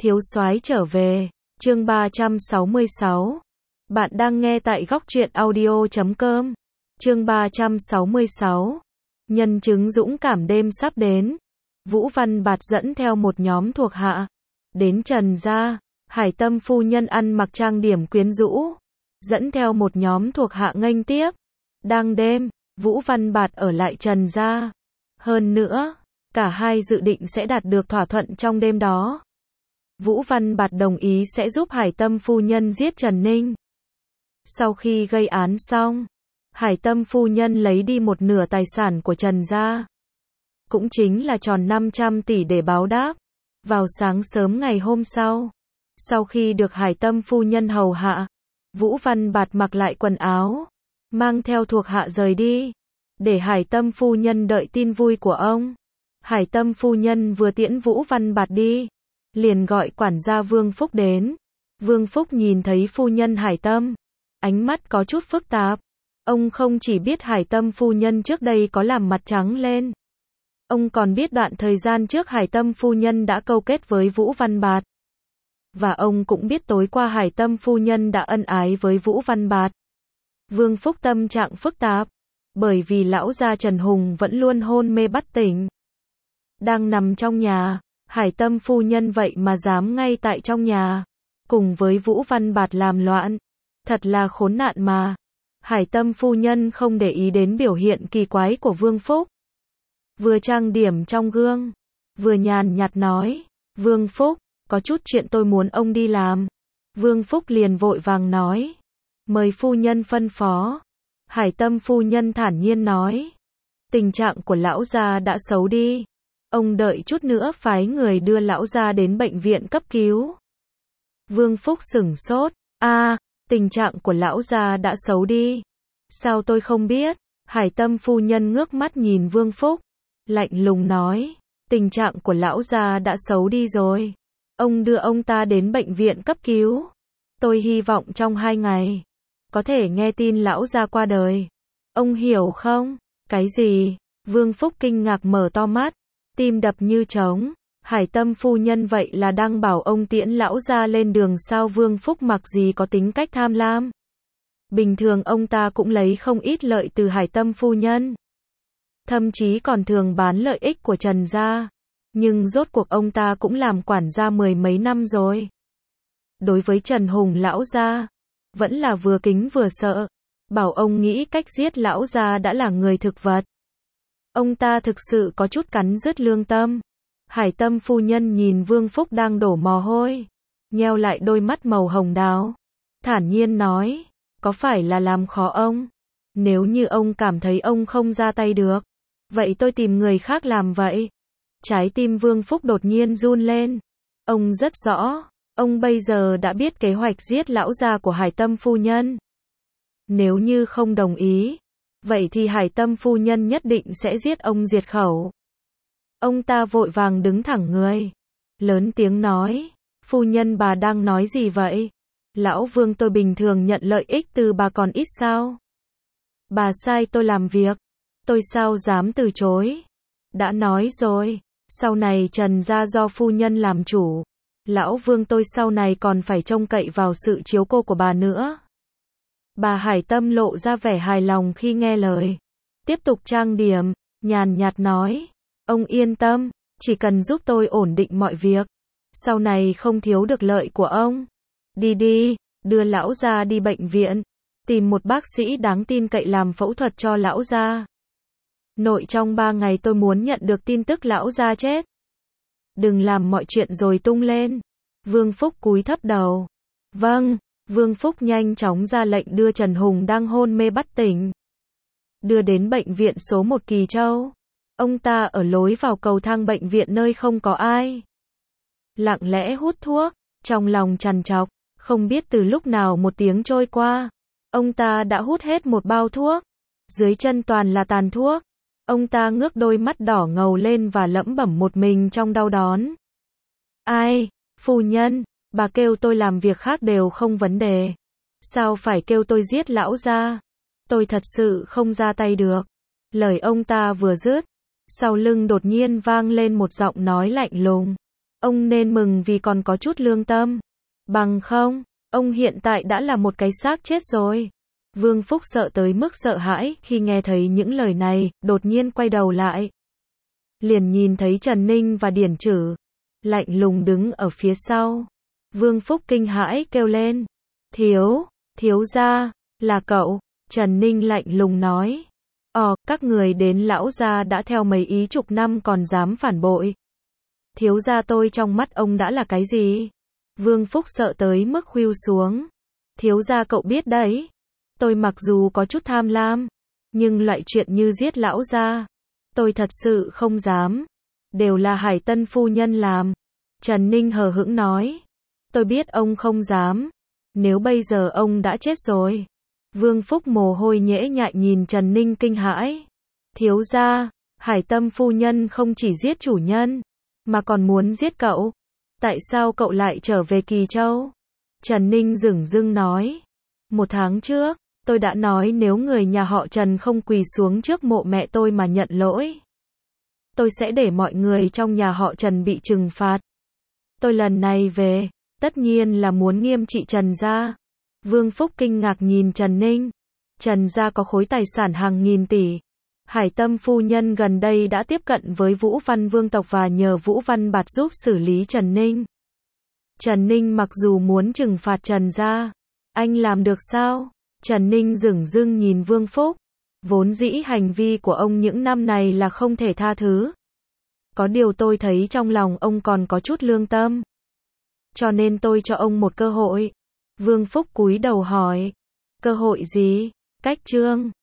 Thiếu soái trở về, chương 366. Bạn đang nghe tại góc truyện audio.com. Chương 366. Nhân chứng dũng cảm đêm sắp đến. Vũ Văn Bạt dẫn theo một nhóm thuộc hạ đến Trần gia. Hải Tâm phu nhân ăn mặc trang điểm quyến rũ, dẫn theo một nhóm thuộc hạ nghênh tiếp. Đang đêm, Vũ Văn Bạt ở lại Trần gia. Hơn nữa, cả hai dự định sẽ đạt được thỏa thuận trong đêm đó. Vũ Văn Bạt đồng ý sẽ giúp Hải Tâm phu nhân giết Trần Ninh. Sau khi gây án xong, Hải Tâm phu nhân lấy đi một nửa tài sản của Trần gia, cũng chính là tròn 500 tỷ để báo đáp. Vào sáng sớm ngày hôm sau khi được Hải Tâm phu nhân hầu hạ, Vũ Văn Bạt mặc lại quần áo, mang theo thuộc hạ rời đi, để Hải Tâm phu nhân đợi tin vui của ông. Hải Tâm phu nhân vừa tiễn Vũ Văn Bạt đi, liền gọi quản gia Vương Phúc đến. Vương Phúc nhìn thấy phu nhân Hải Tâm, ánh mắt có chút phức tạp. Ông không chỉ biết Hải Tâm phu nhân trước đây có làm mặt trắng lên, ông còn biết đoạn thời gian trước Hải Tâm phu nhân đã câu kết với Vũ Văn Bạt. Và ông cũng biết tối qua Hải Tâm phu nhân đã ân ái với Vũ Văn Bạt. Vương Phúc tâm trạng phức tạp, bởi vì lão gia Trần Hùng vẫn luôn hôn mê bất tỉnh. Đang nằm trong nhà, Hải Tâm phu nhân vậy mà dám ngay tại trong nhà, cùng với Vũ Văn Bạt làm loạn. Thật là khốn nạn mà. Hải Tâm phu nhân không để ý đến biểu hiện kỳ quái của Vương Phúc. Vừa trang điểm trong gương, vừa nhàn nhạt nói, Vương Phúc, có chút chuyện tôi muốn ông đi làm. Vương Phúc liền vội vàng nói, mời phu nhân phân phó. Hải Tâm phu nhân thản nhiên nói, tình trạng của lão gia đã xấu đi. Ông đợi chút nữa phái người đưa lão gia đến bệnh viện cấp cứu. Vương Phúc sửng sốt, tình trạng của lão gia đã xấu đi. Sao tôi không biết? Hải Tâm phu nhân ngước mắt nhìn Vương Phúc, lạnh lùng nói, tình trạng của lão gia đã xấu đi rồi. Ông đưa ông ta đến bệnh viện cấp cứu. Tôi hy vọng trong 2 ngày, có thể nghe tin lão gia qua đời. Ông hiểu không? Cái gì? Vương Phúc kinh ngạc mở to mắt, tim đập như trống. Hải Tâm phu nhân vậy là đang bảo ông tiễn lão gia lên đường sao? Vương Phúc mặc gì có tính cách tham lam. Bình thường ông ta cũng lấy không ít lợi từ Hải Tâm phu nhân. Thậm chí còn thường bán lợi ích của Trần gia. Nhưng rốt cuộc ông ta cũng làm quản gia 10 mấy năm rồi. Đối với Trần Hùng lão gia, vẫn là vừa kính vừa sợ. Bảo ông nghĩ cách giết lão gia đã là người thực vật. Ông ta thực sự có chút cắn rứt lương tâm. Hải Tâm phu nhân nhìn Vương Phúc đang đổ mồ hôi, nheo lại đôi mắt màu hồng đào, thản nhiên nói, có phải là làm khó ông? Nếu như ông cảm thấy ông không ra tay được, vậy tôi tìm người khác làm vậy. Trái tim Vương Phúc đột nhiên run lên. Ông rất rõ, ông bây giờ đã biết kế hoạch giết lão gia của Hải Tâm phu nhân. Nếu như không đồng ý, vậy thì Hải Tâm phu nhân nhất định sẽ giết ông diệt khẩu. Ông ta vội vàng đứng thẳng người, lớn tiếng nói, phu nhân bà đang nói gì vậy? Lão Vương, tôi bình thường nhận lợi ích từ bà còn ít sao? Bà sai tôi làm việc, tôi sao dám từ chối? Đã nói rồi, sau này Trần gia do phu nhân làm chủ. Lão Vương, tôi sau này còn phải trông cậy vào sự chiếu cố của bà nữa. Bà Hải Tâm lộ ra vẻ hài lòng khi nghe lời. Tiếp tục trang điểm, nhàn nhạt nói, ông yên tâm, chỉ cần giúp tôi ổn định mọi việc, sau này không thiếu được lợi của ông. Đi, đưa lão gia đi bệnh viện, tìm một bác sĩ đáng tin cậy làm phẫu thuật cho lão gia. Nội trong 3 ngày tôi muốn nhận được tin tức lão gia chết. Đừng làm mọi chuyện rồi tung lên. Vương Phúc cúi thấp đầu. Vâng. Vương Phúc nhanh chóng ra lệnh đưa Trần Hùng đang hôn mê bất tỉnh, đưa đến bệnh viện số 1 Kỳ Châu. Ông ta ở lối vào cầu thang bệnh viện nơi không có ai, lặng lẽ hút thuốc, trong lòng trằn trọc, không biết từ lúc nào một tiếng trôi qua, ông ta đã hút hết một bao thuốc, dưới chân toàn là tàn thuốc. Ông ta ngước đôi mắt đỏ ngầu lên và lẩm bẩm một mình trong đau đớn. Ai, phu nhân, bà kêu tôi làm việc khác đều không vấn đề. Sao phải kêu tôi giết lão gia? Tôi thật sự không ra tay được. Lời ông ta vừa dứt, sau lưng đột nhiên vang lên một giọng nói lạnh lùng. Ông nên mừng vì còn có chút lương tâm. Bằng không, ông hiện tại đã là một cái xác chết rồi. Vương Phúc sợ tới mức sợ hãi khi nghe thấy những lời này, đột nhiên quay đầu lại. Liền nhìn thấy Trần Ninh và Điển Trử lạnh lùng đứng ở phía sau. Vương Phúc kinh hãi kêu lên. Thiếu gia, là cậu. Trần Ninh lạnh lùng nói. Các người đến lão gia đã theo mấy ý chục năm còn dám phản bội. Thiếu gia tôi trong mắt ông đã là cái gì? Vương Phúc sợ tới mức khuỵu xuống. Thiếu gia cậu biết đấy. Tôi mặc dù có chút tham lam, nhưng loại chuyện như giết lão gia, tôi thật sự không dám. Đều là Hải Tân phu nhân làm. Trần Ninh hờ hững nói. Tôi biết ông không dám. Nếu bây giờ ông đã chết rồi. Vương Phúc mồ hôi nhễ nhại nhìn Trần Ninh kinh hãi. Thiếu gia, Hải Tâm phu nhân không chỉ giết chủ nhân, mà còn muốn giết cậu. Tại sao cậu lại trở về Kỳ Châu? Trần Ninh dửng dưng nói. 1 tháng trước, tôi đã nói nếu người nhà họ Trần không quỳ xuống trước mộ mẹ tôi mà nhận lỗi, tôi sẽ để mọi người trong nhà họ Trần bị trừng phạt. Tôi lần này về, tất nhiên là muốn nghiêm trị Trần gia. Vương Phúc kinh ngạc nhìn Trần Ninh. Trần gia có khối tài sản hàng nghìn tỷ. Hải Tâm phu nhân gần đây đã tiếp cận với Vũ Văn vương tộc và nhờ Vũ Văn Bạt giúp xử lý Trần Ninh. Trần Ninh mặc dù muốn trừng phạt Trần gia, anh làm được sao? Trần Ninh dửng dưng nhìn Vương Phúc. Vốn dĩ hành vi của ông những năm này là không thể tha thứ. Có điều tôi thấy trong lòng ông còn có chút lương tâm. Cho nên tôi cho ông một cơ hội. Vương Phúc cúi đầu hỏi. Cơ hội gì? Cách chương